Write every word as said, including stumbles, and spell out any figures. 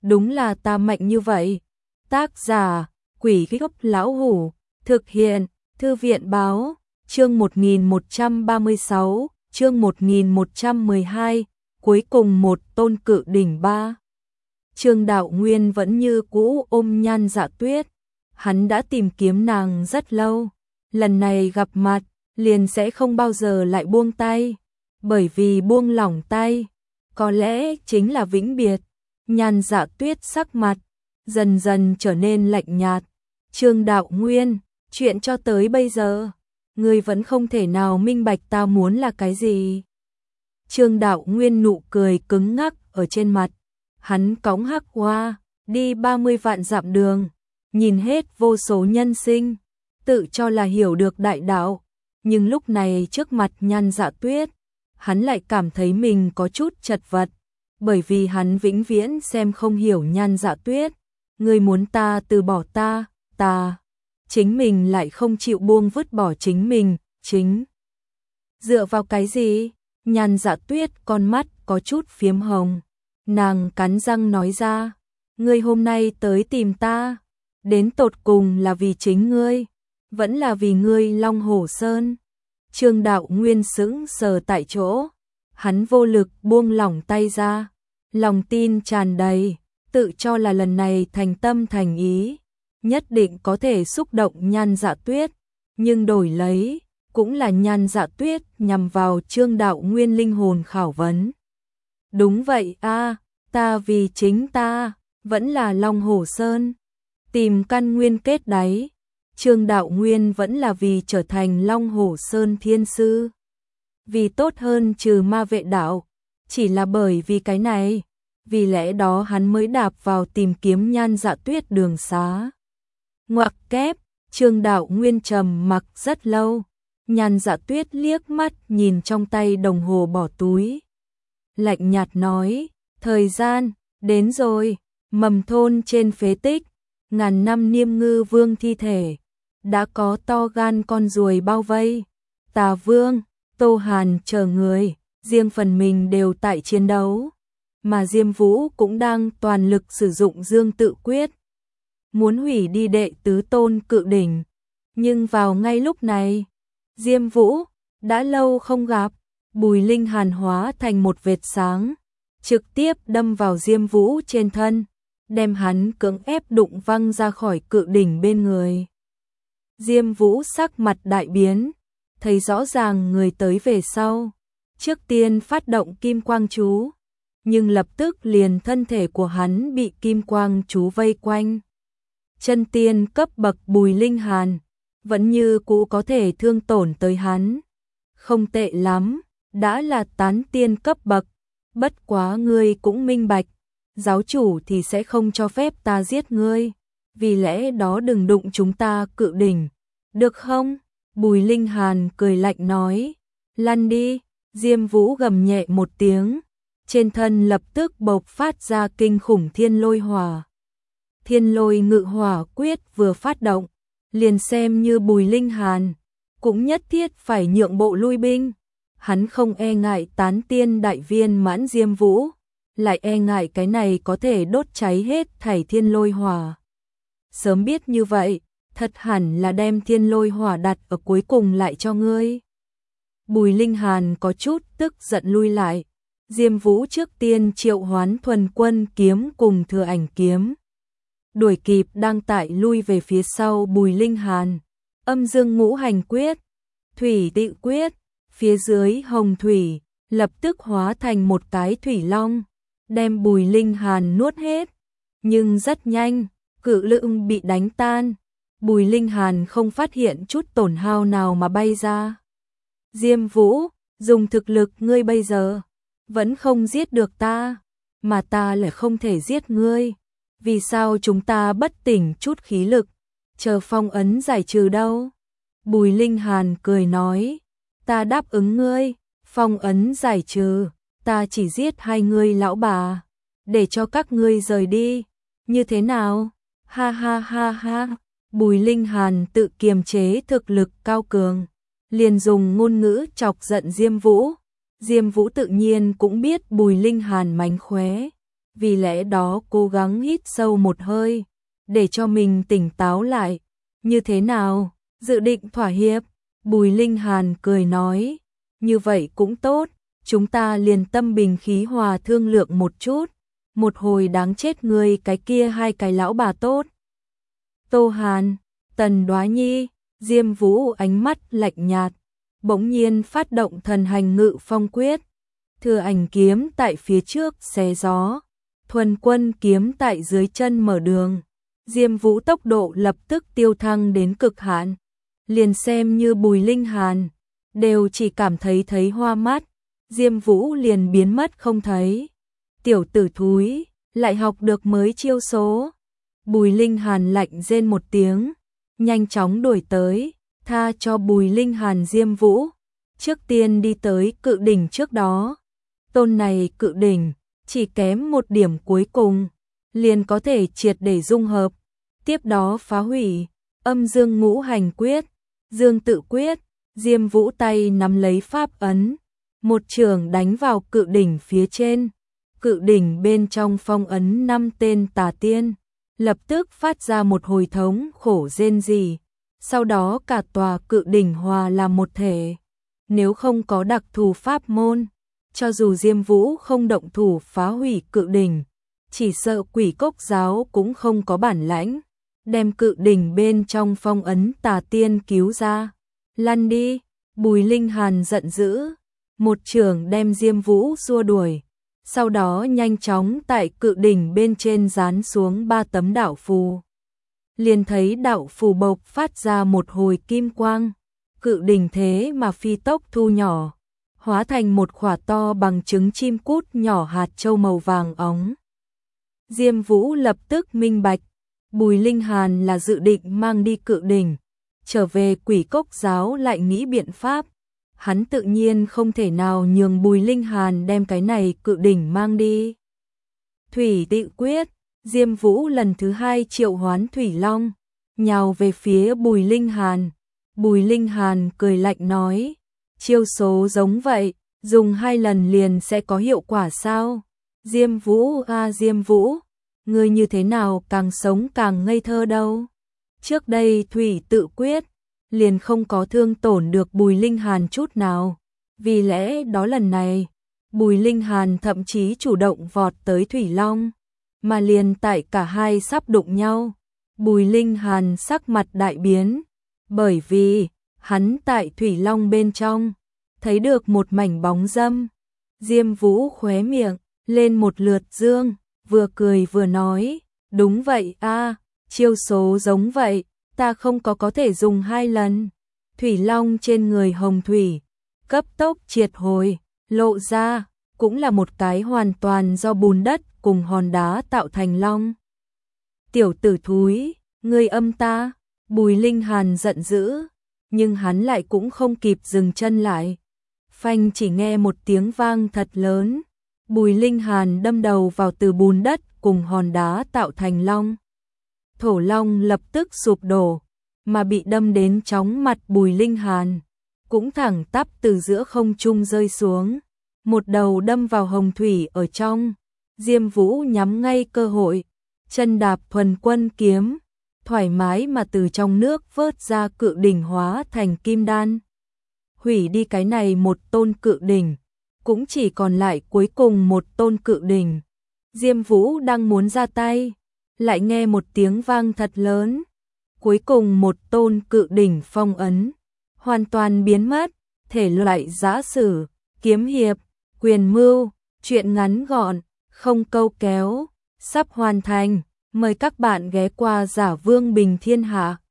đúng là ta mạnh như vậy. Tác giả, Quỷ Gốc Lão Hủ, thực hiện, Thư viện Báo, chương một nghìn một trăm ba mươi sáu, chương một nghìn một trăm mười hai, cuối cùng một tôn cự đỉnh ba. Trương Đạo Nguyên vẫn như cũ ôm Nhan Dạ Tuyết, hắn đã tìm kiếm nàng rất lâu, lần này gặp mặt, liền sẽ không bao giờ lại buông tay, bởi vì buông lỏng tay, có lẽ chính là vĩnh biệt. Nhan Dạ Tuyết sắc mặt dần dần trở nên lạnh nhạt. Trương Đạo Nguyên, chuyện cho tới bây giờ, ngươi vẫn không thể nào minh bạch ta muốn là cái gì. Trương Đạo Nguyên nụ cười cứng ngắc ở trên mặt, hắn cõng hắc hoa, đi ba mươi vạn dặm đường, nhìn hết vô số nhân sinh, tự cho là hiểu được đại đạo, nhưng lúc này trước mặt Nhan Dạ Tuyết, hắn lại cảm thấy mình có chút chật vật, bởi vì hắn vĩnh viễn xem không hiểu Nhan Dạ Tuyết. Ngươi muốn ta từ bỏ ta, ta, chính mình lại không chịu buông vứt bỏ chính mình, chính. Dựa vào cái gì? Nhan Dạ Tuyết con mắt có chút phiếm hồng, nàng cắn răng nói ra, ngươi hôm nay tới tìm ta, đến tột cùng là vì chính ngươi, vẫn là vì ngươi Long Hổ Sơn. Trương Đạo Nguyên sững sờ tại chỗ, hắn vô lực buông lỏng tay ra, lòng tin tràn đầy, tự cho là lần này thành tâm thành ý, nhất định có thể xúc động Nhan Dạ Tuyết, nhưng đổi lấy, cũng là Nhan Dạ Tuyết nhằm vào Trương Đạo Nguyên linh hồn khảo vấn. Đúng vậy a, ta vì chính ta, vẫn là Long Hổ Sơn, tìm căn nguyên kết đáy. Trương Đạo Nguyên vẫn là vì trở thành Long Hổ Sơn thiên sư, vì tốt hơn trừ ma vệ đạo, chỉ là bởi vì cái này, vì lẽ đó hắn mới đạp vào tìm kiếm Nhan Dạ Tuyết đường xá. Ngoặc kép, Trương Đạo Nguyên trầm mặc rất lâu, Nhan Dạ Tuyết liếc mắt nhìn trong tay đồng hồ bỏ túi, lạnh nhạt nói, thời gian, đến rồi. Mầm thôn trên phế tích, ngàn năm Niêm Ngư Vương thi thể, đã có to gan con ruồi bao vây, Tà Vương, Tô Hàn chờ người, riêng phần mình đều tại chiến đấu, mà Diêm Vũ cũng đang toàn lực sử dụng Dương Tự Quyết, muốn hủy đi đệ tứ tôn cự đỉnh. Nhưng vào ngay lúc này, Diêm Vũ, đã lâu không gặp, Bùi Linh Hàn hóa thành một vệt sáng, trực tiếp đâm vào Diêm Vũ trên thân, đem hắn cưỡng ép đụng văng ra khỏi cự đỉnh bên người. Diêm Vũ sắc mặt đại biến, thấy rõ ràng người tới về sau, trước tiên phát động kim quang chú, nhưng lập tức liền thân thể của hắn bị kim quang chú vây quanh. Chân tiên cấp bậc Bùi Linh Hàn, vẫn như cũ có thể thương tổn tới hắn. Không tệ lắm, đã là tán tiên cấp bậc, bất quá ngươi cũng minh bạch, giáo chủ thì sẽ không cho phép ta giết ngươi, vì lẽ đó đừng đụng chúng ta cự đỉnh, được không? Bùi Linh Hàn cười lạnh nói, lăn đi. Diêm Vũ gầm nhẹ một tiếng, trên thân lập tức bộc phát ra kinh khủng thiên lôi hỏa. Thiên lôi ngự hỏa quyết vừa phát động, liền xem như Bùi Linh Hàn, cũng nhất thiết phải nhượng bộ lui binh. Hắn không e ngại tán tiên đại viên mãn Diêm Vũ, lại e ngại cái này có thể đốt cháy hết thảy thiên lôi hỏa. Sớm biết như vậy, thật hẳn là đem thiên lôi hỏa đặt ở cuối cùng lại cho ngươi. Bùi Linh Hàn có chút tức giận lui lại. Diêm Vũ trước tiên triệu hoán thuần quân kiếm cùng thừa ảnh kiếm, đuổi kịp đang tại lui về phía sau Bùi Linh Hàn. Âm dương ngũ hành quyết, thủy tự quyết, phía dưới hồng thủy, lập tức hóa thành một cái thủy long, đem Bùi Linh Hàn nuốt hết. Nhưng rất nhanh, cự lượng bị đánh tan, Bùi Linh Hàn không phát hiện chút tổn hao nào mà bay ra. Diêm Vũ, dùng thực lực ngươi bây giờ, vẫn không giết được ta, mà ta lại không thể giết ngươi. Vì sao chúng ta bất tỉnh chút khí lực, chờ phong ấn giải trừ đâu? Bùi Linh Hàn cười nói, ta đáp ứng ngươi, phong ấn giải trừ, ta chỉ giết hai ngươi lão bà, để cho các ngươi rời đi, như thế nào? Ha ha ha ha. Bùi Linh Hàn tự kiềm chế thực lực cao cường, liền dùng ngôn ngữ chọc giận Diêm Vũ. Diêm Vũ tự nhiên cũng biết Bùi Linh Hàn mánh khóe, vì lẽ đó cố gắng hít sâu một hơi, để cho mình tỉnh táo lại. Như thế nào, dự định thỏa hiệp? Bùi Linh Hàn cười nói, như vậy cũng tốt, chúng ta liền tâm bình khí hòa thương lượng một chút, một hồi đáng chết ngươi cái kia hai cái lão bà tốt. Tô Hàn, Tần Đoá Nhi, Diêm Vũ ánh mắt lạnh nhạt, bỗng nhiên phát động thần hành ngự phong quyết, thừa ảnh kiếm tại phía trước xé gió, thuần quân kiếm tại dưới chân mở đường. Diêm Vũ tốc độ lập tức tiêu thăng đến cực hạn, liền xem như Bùi Linh Hàn đều chỉ cảm thấy thấy hoa mắt, Diêm Vũ liền biến mất không thấy. Tiểu tử thúi, lại học được mới chiêu số. Bùi Linh Hàn lạnh rên một tiếng, nhanh chóng đuổi tới, tha cho Bùi Linh Hàn. Diêm Vũ trước tiên đi tới cự đỉnh trước đó. Tôn này cự đỉnh chỉ kém một điểm cuối cùng liền có thể triệt để dung hợp, tiếp đó phá hủy. Âm Dương Ngũ Hành Quyết, Dương Tự Quyết. Diêm Vũ tay nắm lấy pháp ấn, một chưởng đánh vào cự đỉnh phía trên. Cự đỉnh bên trong phong ấn năm tên tà tiên, lập tức phát ra một hồi thống khổ rên rỉ, sau đó cả tòa cự đỉnh hòa làm một thể. Nếu không có đặc thù pháp môn, cho dù Diêm Vũ không động thủ phá hủy cự đỉnh, chỉ sợ Quỷ Cốc giáo cũng không có bản lãnh đem cự đỉnh bên trong phong ấn tà tiên cứu ra. Lăn đi! Bùi Linh Hàn giận dữ, một chưởng đem Diêm Vũ xua đuổi, sau đó nhanh chóng tại cự đỉnh bên trên dán xuống ba tấm đạo phù. Liền thấy đạo phù bộc phát ra một hồi kim quang, cự đỉnh thế mà phi tốc thu nhỏ, hóa thành một khỏa to bằng trứng chim cút nhỏ hạt châu màu vàng óng. Diêm Vũ lập tức minh bạch, Bùi Linh Hàn là dự định mang đi cự đỉnh, trở về Quỷ Cốc giáo lại nghĩ biện pháp. Hắn tự nhiên không thể nào nhường Bùi Linh Hàn đem cái này cự đỉnh mang đi. Thủy Tự Quyết, Diêm Vũ lần thứ hai triệu hoán Thủy Long, nhào về phía Bùi Linh Hàn. Bùi Linh Hàn cười lạnh nói, chiêu số giống vậy, dùng hai lần liền sẽ có hiệu quả sao? Diêm Vũ a Diêm Vũ, ngươi như thế nào càng sống càng ngây thơ đâu. Trước đây Thủy Tự Quyết liền không có thương tổn được Bùi Linh Hàn chút nào, vì lẽ đó lần này Bùi Linh Hàn thậm chí chủ động vọt tới Thủy Long, mà liền tại cả hai sắp đụng nhau, Bùi Linh Hàn sắc mặt đại biến, bởi vì hắn tại Thủy Long bên trong thấy được một mảnh bóng dâm. Diêm Vũ khóe miệng lên một lượt dương, vừa cười vừa nói, đúng vậy a, chiêu số giống vậy, ta không có có thể dùng hai lần. Thủy Long trên người Hồng Thủy cấp tốc triệt hồi, lộ ra cũng là một cái hoàn toàn do bùn đất cùng hòn đá tạo thành long. Tiểu tử thúi, ngươi âm ta! Bùi Linh Hàn giận dữ, nhưng hắn lại cũng không kịp dừng chân lại. Phanh, chỉ nghe một tiếng vang thật lớn, Bùi Linh Hàn đâm đầu vào từ bùn đất cùng hòn đá tạo thành long. Thổ Long lập tức sụp đổ, mà bị đâm đến chóng mặt Bùi Linh Hàn cũng thẳng tắp từ giữa không trung rơi xuống, một đầu đâm vào Hồng Thủy ở trong. Diêm Vũ nhắm ngay cơ hội, chân đạp thuần quân kiếm, thoải mái mà từ trong nước vớt ra cự đỉnh hóa thành kim đan. Hủy đi cái này một tôn cự đỉnh, cũng chỉ còn lại cuối cùng một tôn cự đỉnh. Diêm Vũ đang muốn ra tay, lại nghe một tiếng vang thật lớn, cuối cùng một tôn cự đỉnh phong ấn hoàn toàn biến mất. Thể loại giã sử, kiếm hiệp, quyền mưu, truyện ngắn gọn, không câu kéo, sắp hoàn thành. Mời các bạn ghé qua Giả Vương Bình Thiên Hạ.